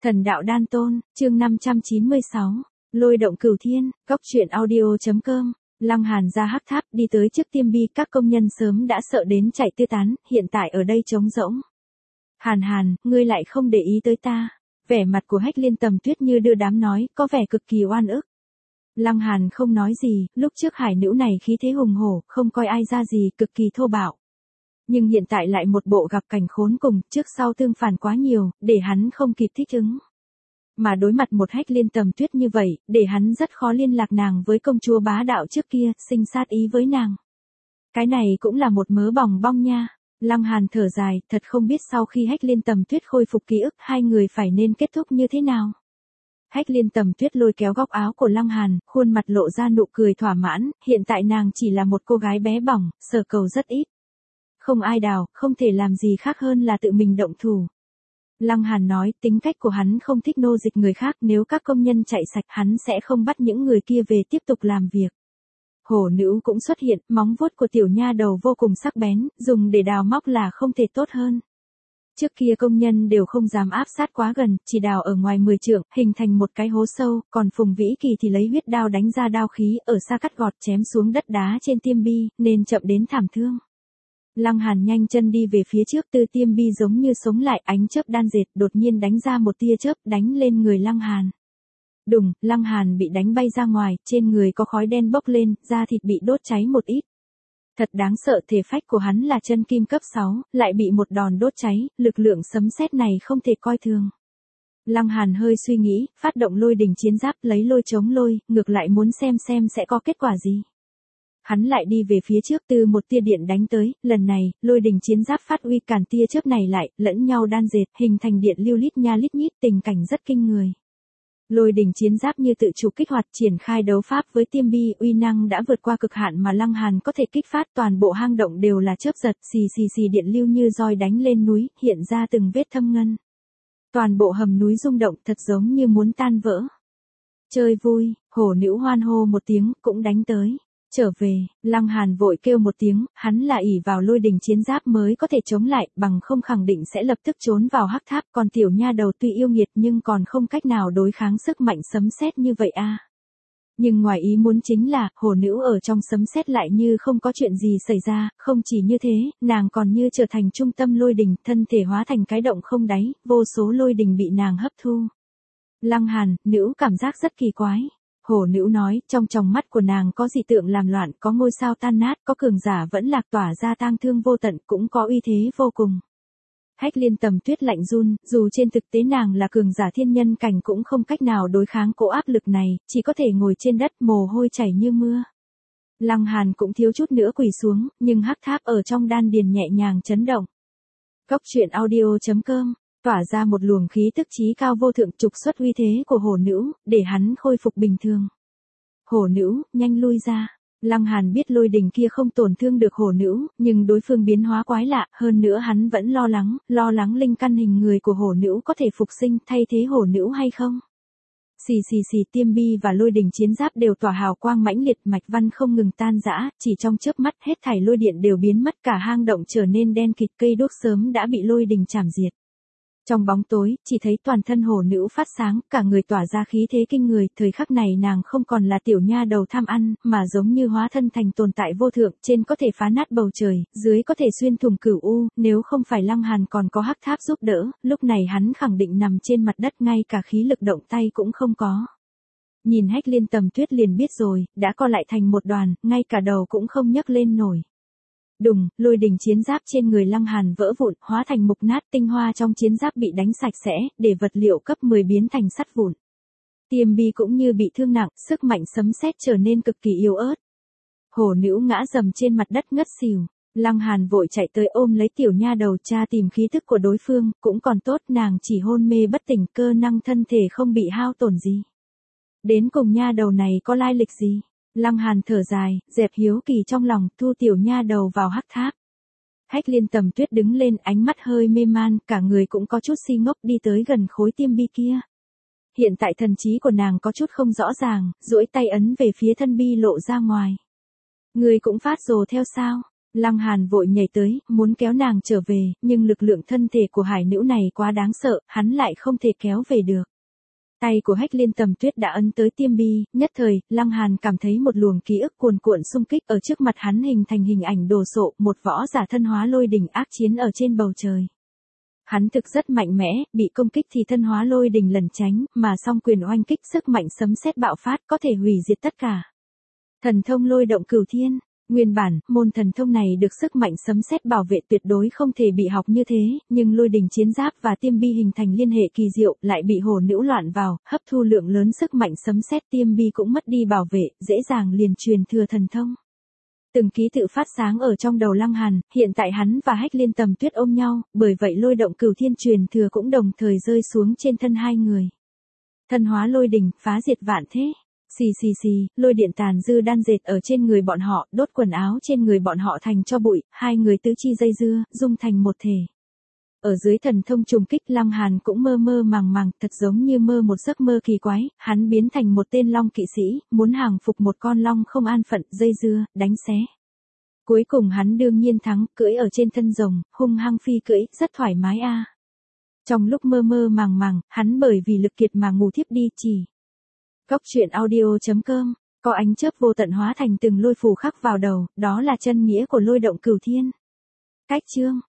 Thần đạo đan tôn, chương 596. Lôi động cửu thiên, góc truyện audio.com. Lăng Hàn ra hắc tháp đi tới trước tiêm bi, các công nhân sớm đã sợ đến chạy tứ tán, hiện tại ở đây trống rỗng. Hàn, ngươi lại không để ý tới ta. Vẻ mặt của Hách Liên Tầm Tuyết như đưa đám nói, có vẻ cực kỳ oan ức. Lăng Hàn không nói gì, lúc trước hải nữ này khí thế hùng hổ, không coi ai ra gì, cực kỳ thô bạo. Nhưng hiện tại lại một bộ gặp cảnh khốn cùng, trước sau tương phản quá nhiều, để hắn không kịp thích ứng. Mà đối mặt một Hách Liên Tầm Tuyết như vậy, để hắn rất khó liên lạc nàng với công chúa bá đạo trước kia, sinh sát ý với nàng. Cái này cũng là một mớ bòng bong nha. Lăng Hàn thở dài, thật không biết sau khi Hách Liên Tầm Tuyết khôi phục ký ức hai người phải nên kết thúc như thế nào. Hách Liên Tầm Tuyết lôi kéo góc áo của Lăng Hàn, khuôn mặt lộ ra nụ cười thỏa mãn, hiện tại nàng chỉ là một cô gái bé bỏng, sở cầu rất ít. Không ai đào, không thể làm gì khác hơn là tự mình động thủ. Lăng Hàn nói, tính cách của hắn không thích nô dịch người khác, nếu các công nhân chạy sạch hắn sẽ không bắt những người kia về tiếp tục làm việc. Hổ nữ cũng xuất hiện, móng vuốt của tiểu nha đầu vô cùng sắc bén, dùng để đào móc là không thể tốt hơn. Trước kia công nhân đều không dám áp sát quá gần, chỉ đào ở ngoài 10 trượng, hình thành một cái hố sâu, còn Phùng Vĩ Kỳ thì lấy huyết đao đánh ra đao khí, ở xa cắt gọt chém xuống đất đá trên tiêm bi, nên chậm đến thảm thương. Lăng Hàn nhanh chân đi về phía trước, từ tiêm bi giống như sống lại, ánh chớp đan dệt đột nhiên đánh ra một tia chớp đánh lên người Lăng Hàn. Đùng, Lăng Hàn bị đánh bay ra ngoài, trên người có khói đen bốc lên, da thịt bị đốt cháy một ít. Thật đáng sợ, thể phách của hắn là chân kim cấp 6, lại bị một đòn đốt cháy, lực lượng sấm sét này không thể coi thường. Lăng Hàn hơi suy nghĩ, phát động lôi đỉnh chiến giáp lấy lôi chống lôi, ngược lại muốn xem sẽ có kết quả gì. Hắn lại đi về phía trước, từ một tia điện đánh tới, lần này, lôi đỉnh chiến giáp phát uy cản tia chớp này lại, lẫn nhau đan dệt, hình thành điện lưu lít nha lít nhít, tình cảnh rất kinh người. Lôi đỉnh chiến giáp như tự chủ kích hoạt triển khai đấu pháp với tiêm bi, uy năng đã vượt qua cực hạn mà Lăng Hàn có thể kích phát, toàn bộ hang động đều là chớp giật, xì điện lưu như roi đánh lên núi, hiện ra từng vết thâm ngân. Toàn bộ hầm núi rung động, thật giống như muốn tan vỡ. Chơi vui, hổ nữ hoan hô một tiếng, cũng đánh tới. Trở về, Lăng Hàn vội kêu một tiếng, hắn là ỷ vào lôi đỉnh chiến giáp mới có thể chống lại, bằng không khẳng định sẽ lập tức trốn vào hắc tháp, còn tiểu nha đầu tuy yêu nghiệt nhưng còn không cách nào đối kháng sức mạnh sấm sét như vậy a. Nhưng ngoài ý muốn chính là, hổ nữ ở trong sấm sét lại như không có chuyện gì xảy ra, không chỉ như thế, nàng còn như trở thành trung tâm lôi đỉnh, thân thể hóa thành cái động không đáy, vô số lôi đỉnh bị nàng hấp thu. Lăng Hàn, nữ cảm giác rất kỳ quái. Hổ nữ nói, trong tròng mắt của nàng có dị tượng làm loạn, có ngôi sao tan nát, có cường giả vẫn lạc tỏa ra tang thương vô tận, cũng có uy thế vô cùng. Hách Liên Tầm Tuyết lạnh run, dù trên thực tế nàng là cường giả thiên nhân cảnh cũng không cách nào đối kháng cỗ áp lực này, chỉ có thể ngồi trên đất mồ hôi chảy như mưa. Lăng Hàn cũng thiếu chút nữa quỳ xuống, nhưng hắc tháp ở trong đan điền nhẹ nhàng chấn động. Góc truyện audio.com tỏa ra một luồng khí tức trí cao vô thượng, trục xuất uy thế của hổ nữ, để hắn khôi phục bình thường. Hổ nữ, nhanh lui ra. Lăng Hàn biết lôi đỉnh kia không tổn thương được hổ nữ, nhưng đối phương biến hóa quái lạ, hơn nữa hắn vẫn lo lắng linh căn hình người của hổ nữ có thể phục sinh thay thế hổ nữ hay không. Tiêm bi và lôi đỉnh chiến giáp đều tỏa hào quang mãnh liệt, mạch văn không ngừng tan rã, chỉ trong chớp mắt hết thảy lôi điện đều biến mất, cả hang động trở nên đen kịt, cây đuốc sớm đã bị lôi đỉnh chảm diệt. Trong bóng tối, chỉ thấy toàn thân hổ nữ phát sáng, cả người tỏa ra khí thế kinh người, thời khắc này nàng không còn là tiểu nha đầu tham ăn, mà giống như hóa thân thành tồn tại vô thượng, trên có thể phá nát bầu trời, dưới có thể xuyên thủng cửu u, nếu không phải Lăng Hàn còn có hắc tháp giúp đỡ, lúc này hắn khẳng định nằm trên mặt đất, ngay cả khí lực động tay cũng không có. Nhìn Hách Liên Tầm Tuyết liền biết rồi, đã co lại thành một đoàn, ngay cả đầu cũng không nhấc lên nổi. Đùng, lôi đỉnh chiến giáp trên người Lăng Hàn vỡ vụn, hóa thành mục nát, tinh hoa trong chiến giáp bị đánh sạch sẽ, để vật liệu cấp 10 biến thành sắt vụn. Tiêm bi cũng như bị thương nặng, sức mạnh sấm sét trở nên cực kỳ yếu ớt. Hổ nữ ngã rầm trên mặt đất ngất xỉu. Lăng Hàn vội chạy tới ôm lấy tiểu nha đầu, tra tìm khí tức của đối phương, cũng còn tốt, nàng chỉ hôn mê bất tỉnh, cơ năng thân thể không bị hao tổn gì. Đến cùng nha đầu này có lai lịch gì? Lăng Hàn thở dài, dẹp hiếu kỳ trong lòng, thu tiểu nha đầu vào hắc tháp. Hách Liên Tầm Tuyết đứng lên, ánh mắt hơi mê man, cả người cũng có chút si ngốc, đi tới gần khối tiêm bi kia. Hiện tại thần trí của nàng có chút không rõ ràng, duỗi tay ấn về phía thân bi lộ ra ngoài. Người cũng phát rồ theo sao? Lăng Hàn vội nhảy tới, muốn kéo nàng trở về, nhưng lực lượng thân thể của hải nữ này quá đáng sợ, hắn lại không thể kéo về được. Tay của Hách Liên Tầm Tuyết đã ấn tới tiêm bi, nhất thời, Lăng Hàn cảm thấy một luồng ký ức cuồn cuộn xung kích ở trước mặt hắn hình thành hình ảnh đồ sộ, một võ giả thân hóa lôi đỉnh ác chiến ở trên bầu trời. Hắn thực rất mạnh mẽ, bị công kích thì thân hóa lôi đỉnh lẩn tránh, mà song quyền oanh kích sức mạnh sấm sét bạo phát có thể hủy diệt tất cả. Thần thông lôi động cửu thiên. Nguyên bản, môn thần thông này được sức mạnh sấm sét bảo vệ tuyệt đối không thể bị học như thế, nhưng lôi đình chiến giáp và tiêm bi hình thành liên hệ kỳ diệu, lại bị hồ nữ loạn vào, hấp thu lượng lớn sức mạnh sấm sét, tiêm bi cũng mất đi bảo vệ, dễ dàng liền truyền thừa thần thông. Từng ký tự phát sáng ở trong đầu Lăng Hàn, hiện tại hắn và Hách Liên Tầm Tuyết ôm nhau, bởi vậy lôi động cửu thiên truyền thừa cũng đồng thời rơi xuống trên thân hai người. Thân hóa lôi đình, phá diệt vạn thế. Xì xì xì, lôi điện tàn dư đan dệt ở trên người bọn họ, đốt quần áo trên người bọn họ thành cho bụi, hai người tứ chi dây dưa, dung thành một thể. Ở dưới thần thông trùng kích, Lăng Hàn cũng mơ mơ màng màng, thật giống như mơ một giấc mơ kỳ quái, hắn biến thành một tên long kỵ sĩ, muốn hàng phục một con long không an phận, dây dưa, đánh xé. Cuối cùng hắn đương nhiên thắng, cưỡi ở trên thân rồng, hung hăng phi cưỡi, rất thoải mái a. Trong lúc mơ mơ màng màng, hắn bởi vì lực kiệt mà ngủ thiếp đi chỉ. Cóc truyện audio.com, có ánh chớp vô tận hóa thành từng lôi phù khắc vào đầu, đó là chân nghĩa của lôi động cửu thiên. Cách chương